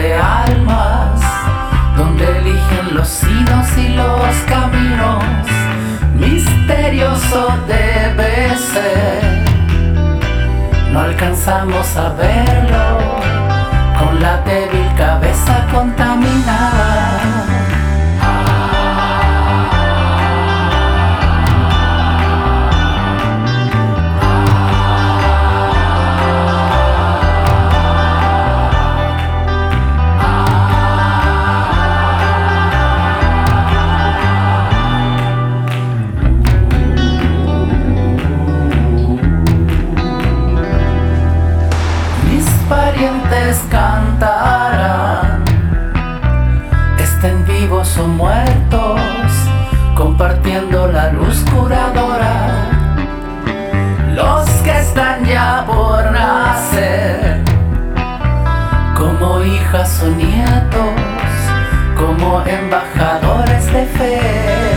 de almas, donde eligen los sinos y los caminos. Misterioso debe ser, no alcanzamos a verlo con la débil cabeza contaminada. Parientes cantarán, estén vivos o muertos, compartiendo la luz curadora. Los que están ya por nacer, como hijas o nietos, como embajadores de fe.